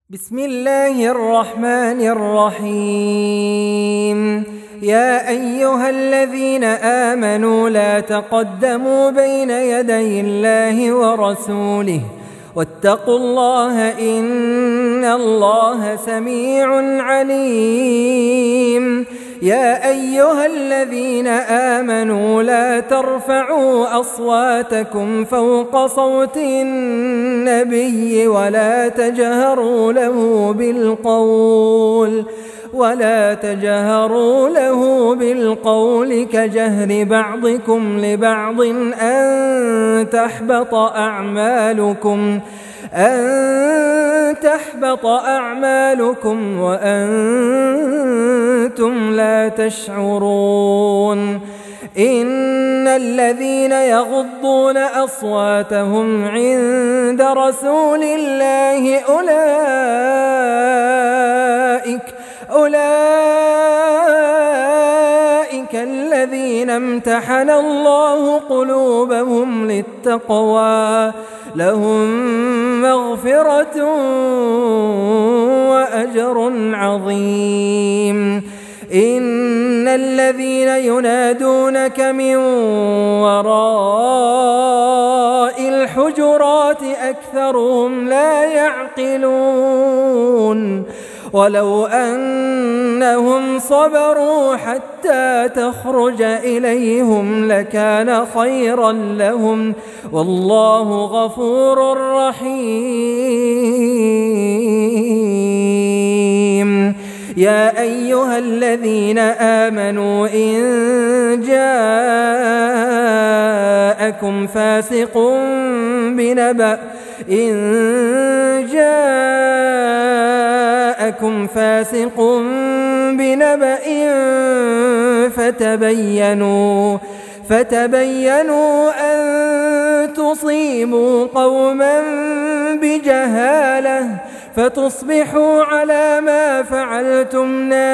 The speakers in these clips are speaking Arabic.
بسم الله الرحمن الرحيم. يا أيها الذين آمنوا لا تقدموا بين يدي الله ورسوله واتقوا الله إن الله سميع عليم. يا أيها الذين آمنوا لا ترفعوا أصواتكم فوق صوت النبي ولا تجهروا له بالقول كجهر بعضكم لبعض أن تحبط أعمالكم وأنتم لا تشعرون. إن الذين يغضون أصواتهم عند رسول الله أولئك الذين امتحن الله قلوبهم للتقوى لهم مغفرة وأجر عظيم. إن الذين ينادونك من وراء الحجرات أكثرهم لا يعقلون. ولو أنهم صبروا حتى تخرج إليهم لكان خيرا لهم والله غفور رحيم. يا أيها الذين آمنوا إن جاءكم فاسق بنبأ فتبينوا أن تصيبوا قوما بجهالة فتصبحوا على ما فعلتم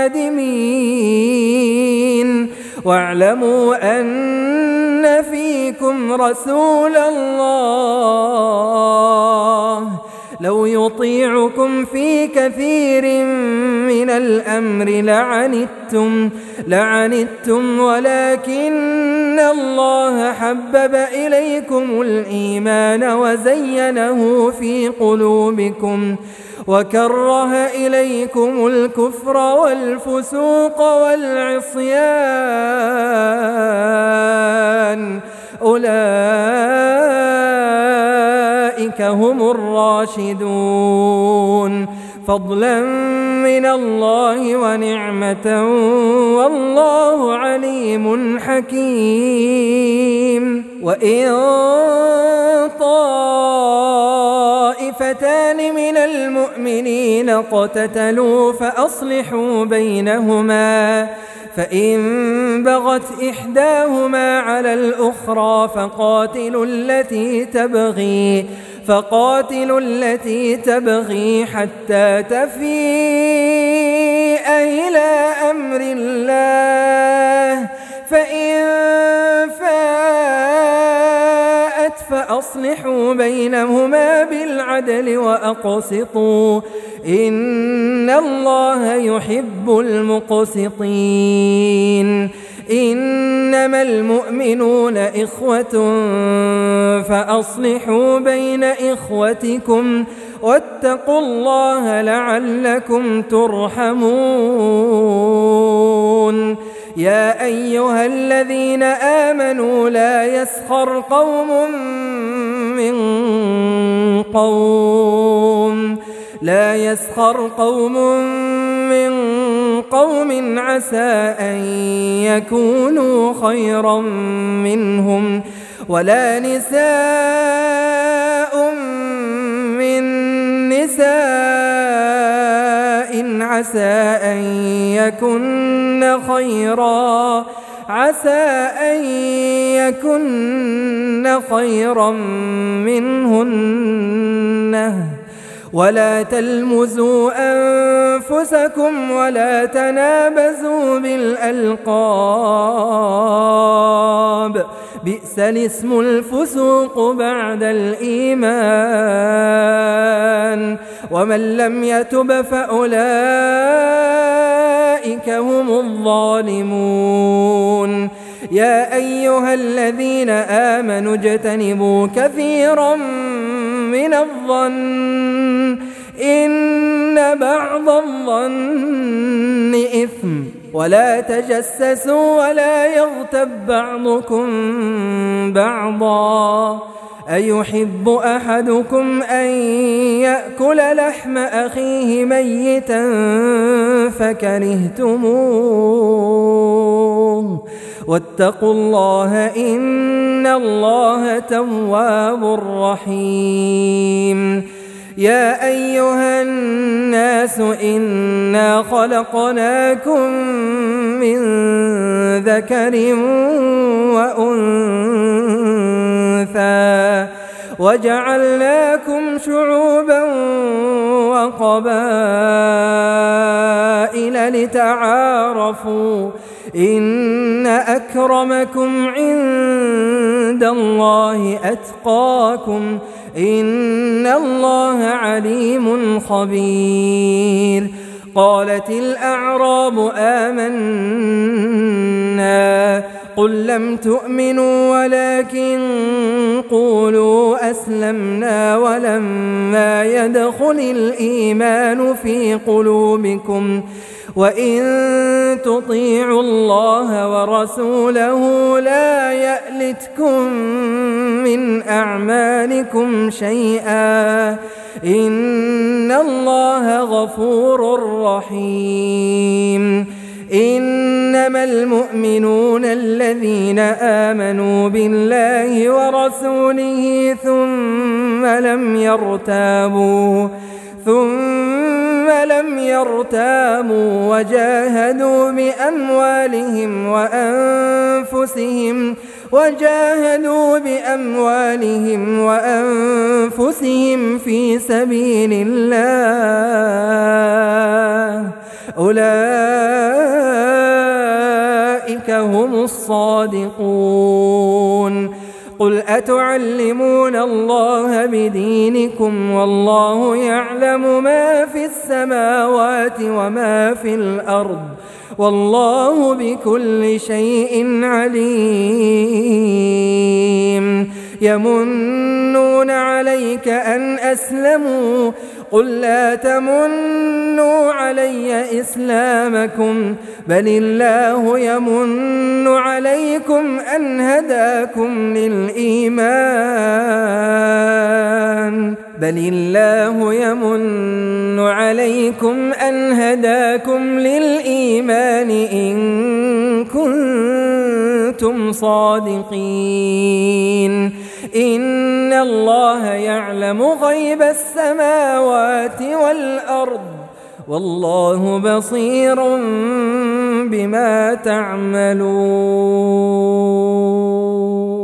نادمين. واعلموا أن فيكم رسول الله لو يطيعكم في كثير من الأمر لعنتم ولكن الله حبب إليكم الإيمان وزينه في قلوبكم وكره إليكم الكفر والفسوق والعصيان أولئك هم الراشدون فضلا من الله ونعمة والله عليم حكيم. وإن طائفتان من المؤمنين اقتتلوا فأصلحوا بينهما فإن بغت إحداهما على الأخرى فقاتلوا التي تبغي حتى تفيء إلى أمر الله فإن فاءت فأصلحوا بينهما بالعدل وأقسطوا إن الله يحب المقسطين. إنما المؤمنون إخوة فأصلحوا بين إخوتكم واتقوا الله لعلكم ترحمون. يا أيها الذين آمنوا لا يسخر قوم من قوم عسى أن يكونوا خيرا منهم ولا نساء من نساء عسى أن يكن خيرا منهن. ولا تلمزوا أنفسكم ولا تنابزوا بالألقاب بئس الاسم الفسوق بعد الإيمان ومن لم يتب فأولئك هم الظالمون يا أيها الذين آمنوا اجتنبوا كثيرا من الظن إن بعض الظن إثم ولا تجسسوا ولا يغتب بعضكم بعضا أيحب أحدكم أن يأكل لحم أخيه ميتا فكرهتموه واتقوا الله إن الله تواب رحيم يا أيها الناس إنا خلقناكم من ذكر وأنثى وجعلناكم شعوبا وقبائل لتعارفوا إن أكرمكم عند الله أتقاكم إن الله عليم خبير قالت الأعراب آمنا قل لم تؤمنوا ولكن قولوا أسلمنا ولما يدخل الإيمان في قلوبكم وإن تطيعوا الله ورسوله لا يألتكم من أعمالكم شيئا إن الله غفور رحيم إنما المؤمنون الذين آمنوا بالله ورسوله ثم لم يرتابوا وجاهدوا بأموالهم وأنفسهم في سبيل الله أولئك هم الصادقون قل أتعلمون الله بدينكم والله يعلم ما في السماوات وما في الأرض والله بكل شيء عليم يمنون عليك أن أسلموا قل لا تمنوا علي إسلامكم بل الله يمن عليكم أن هداكم للإيمان إن كنتم صادقين إن الله يعلم غيب السماوات والأرض والله بصير بما تعملون.